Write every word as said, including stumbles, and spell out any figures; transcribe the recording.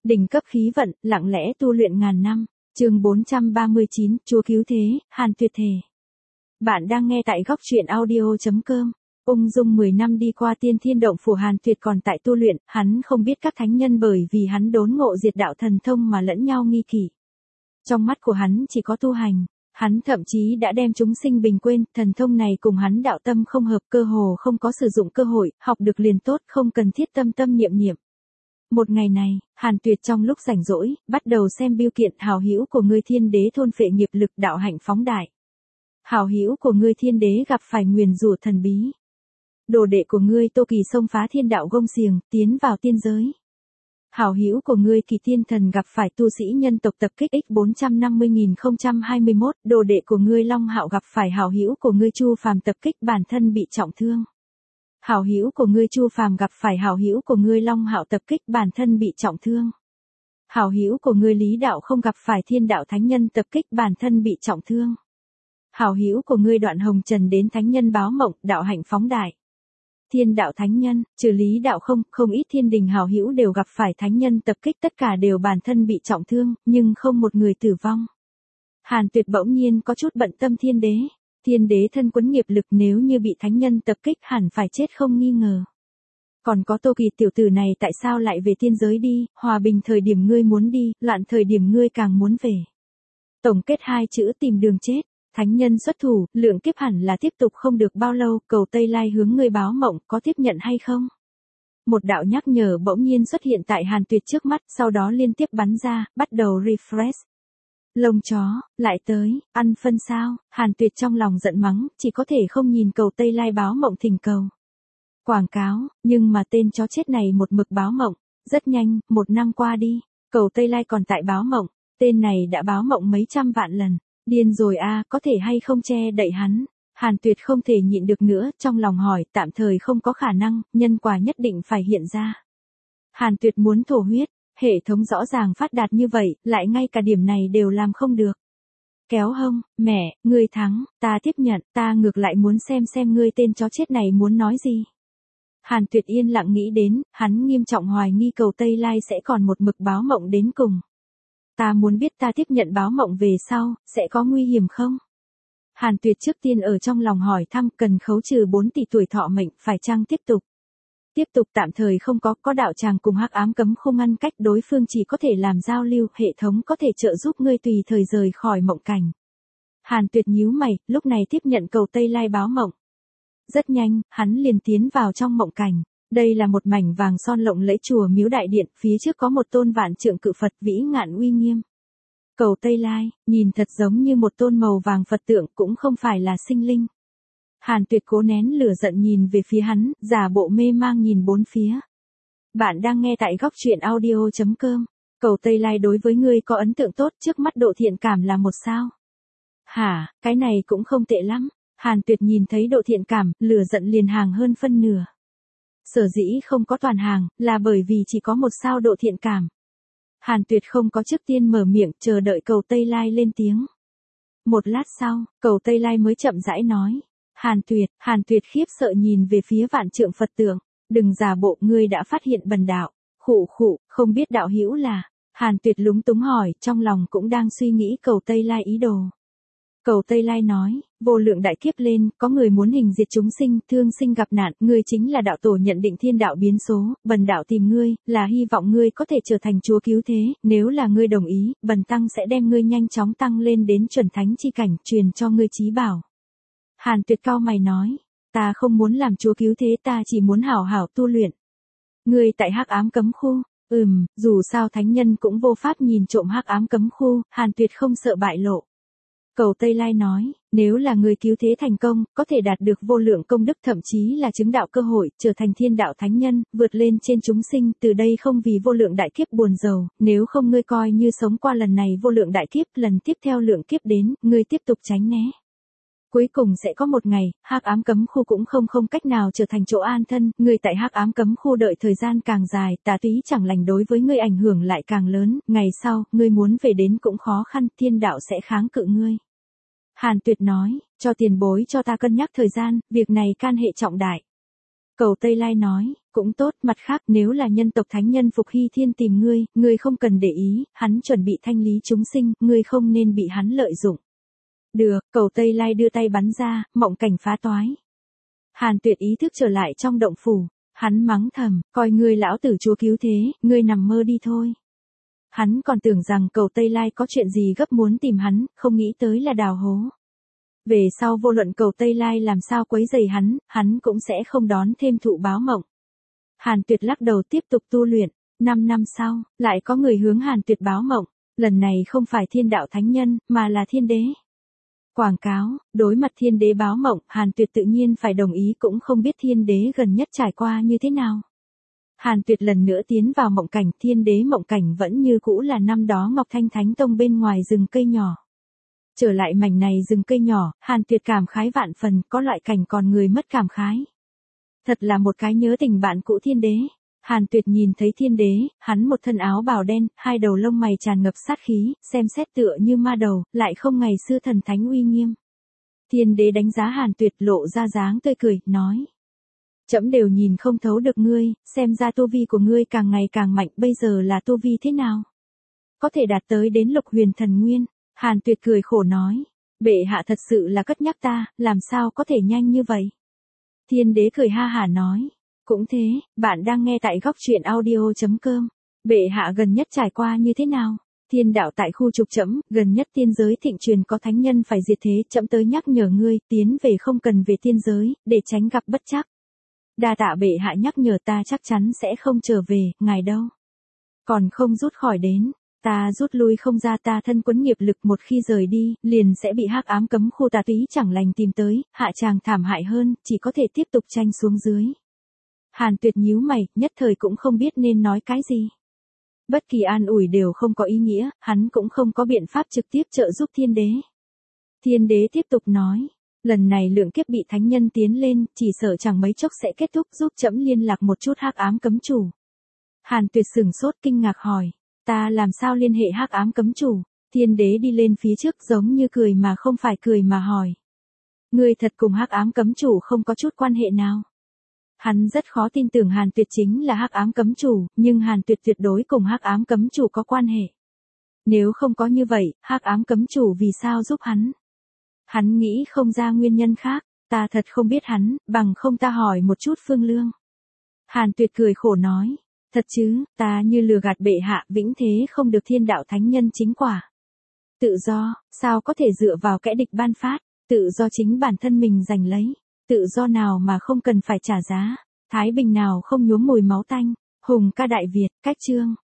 Đỉnh cấp khí vận, lặng lẽ tu luyện ngàn năm. Chương bốn trăm ba mươi chín, Chúa cứu thế, Hàn Tuyệt thề. Bạn đang nghe tại góc truyện audio chấm com. Ung dung mười năm đi qua tiên thiên động phủ, Hàn Tuyệt còn tại tu luyện, hắn không biết các thánh nhân bởi vì hắn đốn ngộ diệt đạo thần thông mà lẫn nhau nghi kỵ. Trong mắt của hắn chỉ có tu hành, hắn thậm chí đã đem chúng sinh bình quên, thần thông này cùng hắn đạo tâm không hợp, cơ hồ không có sử dụng cơ hội, học được liền tốt, không cần thiết tâm tâm niệm niệm. Một ngày này, Hàn Tuyệt trong lúc rảnh rỗi, bắt đầu xem bưu kiện hảo hữu của ngươi thiên đế thôn phệ nghiệp lực đạo hạnh phóng đại. Hảo hữu của ngươi thiên đế gặp phải nguyền rủa thần bí. Đồ đệ của ngươi Tô Kỳ xông phá thiên đạo gông xiềng, tiến vào tiên giới. Hảo hữu của ngươi Kỳ Tiên Thần gặp phải tu sĩ nhân tộc tập kích x bốn trăm năm mươi nghìn không trăm hai mươi mốt, đồ đệ của ngươi Long Hạo gặp phải hảo hữu của ngươi Chu Phàm tập kích bản thân bị trọng thương. Hảo hữu của ngươi Chu Phàm gặp phải hảo hữu của ngươi Long Hạo tập kích bản thân bị trọng thương. Hảo hữu của ngươi Lý Đạo không gặp phải Thiên Đạo Thánh Nhân tập kích bản thân bị trọng thương. Hảo hữu của ngươi Đoạn Hồng Trần đến Thánh Nhân báo mộng, đạo hạnh phóng đại. Thiên Đạo Thánh Nhân, trừ Lý Đạo không, không ít thiên đình hảo hữu đều gặp phải Thánh Nhân tập kích, tất cả đều bản thân bị trọng thương, nhưng không một người tử vong. Hàn Tuyệt bỗng nhiên có chút bận tâm thiên đế. Thiên đế thân quấn nghiệp lực, nếu như bị thánh nhân tập kích hẳn phải chết không nghi ngờ. Còn có Tô Kỳ tiểu tử này tại sao lại về tiên giới đi, hòa bình thời điểm ngươi muốn đi, loạn thời điểm ngươi càng muốn về. Tổng kết hai chữ tìm đường chết, thánh nhân xuất thủ, lượng kiếp hẳn là tiếp tục không được bao lâu, cầu Tây Lai hướng ngươi báo mộng, có tiếp nhận hay không? Một đạo nhắc nhở bỗng nhiên xuất hiện tại Hàn Tuyệt trước mắt, sau đó liên tiếp bắn ra, bắt đầu refresh. Lông chó, lại tới, ăn phân sao, Hàn Tuyệt trong lòng giận mắng, chỉ có thể không nhìn cầu Tây Lai báo mộng thỉnh cầu. Quảng cáo, nhưng mà tên chó chết này một mực báo mộng, rất nhanh, một năm qua đi, cầu Tây Lai còn tại báo mộng, tên này đã báo mộng mấy trăm vạn lần, điên rồi a, có thể hay không che đậy hắn. Hàn Tuyệt không thể nhịn được nữa, trong lòng hỏi, tạm thời không có khả năng, nhân quả nhất định phải hiện ra. Hàn Tuyệt muốn thổ huyết. Hệ thống rõ ràng phát đạt như vậy, lại ngay cả điểm này đều làm không được. Kéo hông, mẹ, ngươi thắng, ta tiếp nhận, ta ngược lại muốn xem xem ngươi tên chó chết này muốn nói gì. Hàn Tuyệt yên lặng nghĩ đến, hắn nghiêm trọng hoài nghi cầu Tây Lai sẽ còn một mực báo mộng đến cùng. Ta muốn biết ta tiếp nhận báo mộng về sau, sẽ có nguy hiểm không? Hàn Tuyệt trước tiên ở trong lòng hỏi thăm, cần khấu trừ bốn tỷ tuổi thọ mệnh, phải chăng tiếp tục? Tiếp tục tạm thời không có, có đạo tràng cùng hắc ám cấm không ngăn cách, đối phương chỉ có thể làm giao lưu, hệ thống có thể trợ giúp ngươi tùy thời rời khỏi mộng cảnh. Hàn Tuyệt nhíu mày, lúc này tiếp nhận cầu Tây Lai báo mộng. Rất nhanh, hắn liền tiến vào trong mộng cảnh. Đây là một mảnh vàng son lộng lẫy chùa miếu đại điện, phía trước có một tôn vạn trượng cự Phật vĩ ngạn uy nghiêm. Cầu Tây Lai, nhìn thật giống như một tôn màu vàng Phật tượng, cũng không phải là sinh linh. Hàn Tuyệt cố nén lửa giận nhìn về phía hắn, giả bộ mê mang nhìn bốn phía. Bạn đang nghe tại góc truyện audio chấm com. Cầu Tây Lai đối với ngươi có ấn tượng tốt, trước mắt độ thiện cảm là một sao. Hả, cái này cũng không tệ lắm. Hàn Tuyệt nhìn thấy độ thiện cảm, lửa giận liền hàng hơn phân nửa. Sở dĩ không có toàn hàng, là bởi vì chỉ có một sao độ thiện cảm. Hàn Tuyệt không có trước tiên mở miệng, chờ đợi cầu Tây Lai lên tiếng. Một lát sau, cầu Tây Lai mới chậm rãi nói. Hàn Tuyệt, Hàn Tuyệt khiếp sợ nhìn về phía vạn trượng Phật tượng, đừng giả bộ, ngươi đã phát hiện bần đạo. Khụ khụ, không biết đạo hữu là. Hàn Tuyệt lúng túng hỏi, trong lòng cũng đang suy nghĩ cầu Tây Lai ý đồ. Cầu Tây Lai nói, vô lượng đại kiếp lên, có người muốn hình diệt chúng sinh, thương sinh gặp nạn, ngươi chính là đạo tổ nhận định thiên đạo biến số, bần đạo tìm ngươi, là hy vọng ngươi có thể trở thành chúa cứu thế, nếu là ngươi đồng ý, bần tăng sẽ đem ngươi nhanh chóng tăng lên đến chuẩn thánh chi cảnh, truyền cho ngươi chí bảo. Hàn Tuyệt cao mày nói, ta không muốn làm chúa cứu thế, ta chỉ muốn hảo hảo tu luyện. Ngươi tại hắc ám cấm khu, ừm, dù sao thánh nhân cũng vô pháp nhìn trộm hắc ám cấm khu, Hàn Tuyệt không sợ bại lộ. Cầu Tây Lai nói, nếu là người cứu thế thành công, có thể đạt được vô lượng công đức, thậm chí là chứng đạo cơ hội, trở thành thiên đạo thánh nhân, vượt lên trên chúng sinh, từ đây không vì vô lượng đại kiếp buồn rầu, nếu không ngươi coi như sống qua lần này vô lượng đại kiếp, lần tiếp theo lượng kiếp đến, ngươi tiếp tục tránh né. Cuối cùng sẽ có một ngày, hắc ám cấm khu cũng không không cách nào trở thành chỗ an thân, ngươi tại hắc ám cấm khu đợi thời gian càng dài, tà túy chẳng lành đối với ngươi ảnh hưởng lại càng lớn, ngày sau, ngươi muốn về đến cũng khó khăn, thiên đạo sẽ kháng cự ngươi. Hàn Tuyệt nói, cho tiền bối cho ta cân nhắc thời gian, việc này can hệ trọng đại. Cầu Tây Lai nói, cũng tốt, mặt khác nếu là nhân tộc thánh nhân Phục Hy Thiên tìm ngươi, ngươi không cần để ý, hắn chuẩn bị thanh lý chúng sinh, ngươi không nên bị hắn lợi dụng. Được, Cầu Tây Lai đưa tay bắn ra, mộng cảnh phá toái. Hàn Tuyệt ý thức trở lại trong động phủ, hắn mắng thầm, coi ngươi lão tử chúa cứu thế, ngươi nằm mơ đi thôi. Hắn còn tưởng rằng Cầu Tây Lai có chuyện gì gấp muốn tìm hắn, không nghĩ tới là đào hố. Về sau vô luận Cầu Tây Lai làm sao quấy rầy hắn, hắn cũng sẽ không đón thêm thụ báo mộng. Hàn Tuyệt lắc đầu tiếp tục tu luyện, năm năm sau, lại có người hướng Hàn Tuyệt báo mộng, lần này không phải thiên đạo thánh nhân, mà là thiên đế. Quảng cáo, đối mặt thiên đế báo mộng, Hàn Tuyệt tự nhiên phải đồng ý cũng không biết thiên đế gần nhất trải qua như thế nào. Hàn Tuyệt lần nữa tiến vào mộng cảnh, thiên đế mộng cảnh vẫn như cũ là năm đó Ngọc Thanh Thánh Tông bên ngoài rừng cây nhỏ. Trở lại mảnh này rừng cây nhỏ, Hàn Tuyệt cảm khái vạn phần, có loại cảnh còn người mất cảm khái. Thật là một cái nhớ tình bạn cũ thiên đế. Hàn Tuyệt nhìn thấy thiên đế, hắn một thân áo bào đen, hai đầu lông mày tràn ngập sát khí, xem xét tựa như ma đầu, lại không ngày xưa thần thánh uy nghiêm. Thiên đế đánh giá Hàn Tuyệt lộ ra dáng tươi cười, nói. Trẫm đều nhìn không thấu được ngươi, xem ra tu vi của ngươi càng ngày càng mạnh, bây giờ là tu vi thế nào? Có thể đạt tới đến lục huyền thần nguyên. Hàn Tuyệt cười khổ nói, bệ hạ thật sự là cất nhắc ta, làm sao có thể nhanh như vậy? Thiên đế cười ha hả nói, cũng thế, bạn đang nghe tại góc truyện audio chấm com. Bệ hạ gần nhất trải qua như thế nào? Thiên đạo tại khu trục trẫm, gần nhất tiên giới thịnh truyền có thánh nhân phải diệt thế, trẫm tới nhắc nhở ngươi, tiến về không cần về tiên giới, để tránh gặp bất trắc. Đa tạ bệ hạ nhắc nhở, ta chắc chắn sẽ không trở về, ngài đâu? Còn không rút khỏi đến. Ta rút lui không ra, ta thân quấn nghiệp lực, một khi rời đi, liền sẽ bị hắc ám cấm khu tà túy chẳng lành tìm tới, hạ tràng thảm hại hơn, chỉ có thể tiếp tục tranh xuống dưới. Hàn Tuyệt nhíu mày, nhất thời cũng không biết nên nói cái gì. Bất kỳ an ủi đều không có ý nghĩa, hắn cũng không có biện pháp trực tiếp trợ giúp thiên đế. Thiên đế tiếp tục nói, lần này lượng kiếp bị thánh nhân tiến lên, chỉ sợ chẳng mấy chốc sẽ kết thúc, giúp trẫm liên lạc một chút hắc ám cấm chủ. Hàn Tuyệt sửng sốt kinh ngạc hỏi. Ta làm sao liên hệ hắc ám cấm chủ? Thiên đế đi lên phía trước giống như cười mà không phải cười mà hỏi. Ngươi thật cùng hắc ám cấm chủ không có chút quan hệ nào? Hắn rất khó tin tưởng Hàn Tuyệt chính là hắc ám cấm chủ, nhưng Hàn Tuyệt tuyệt đối cùng hắc ám cấm chủ có quan hệ. Nếu không có như vậy, hắc ám cấm chủ vì sao giúp hắn? Hắn nghĩ không ra nguyên nhân khác, ta thật không biết hắn, bằng không ta hỏi một chút Phương Lương. Hàn Tuyệt cười khổ nói. Thật chứ, ta như lừa gạt bệ hạ, vĩnh thế không được thiên đạo thánh nhân chính quả. Tự do, sao có thể dựa vào kẻ địch ban phát, tự do chính bản thân mình giành lấy, tự do nào mà không cần phải trả giá, thái bình nào không nhuốm mùi máu tanh, hùng ca Đại Việt, cách chương.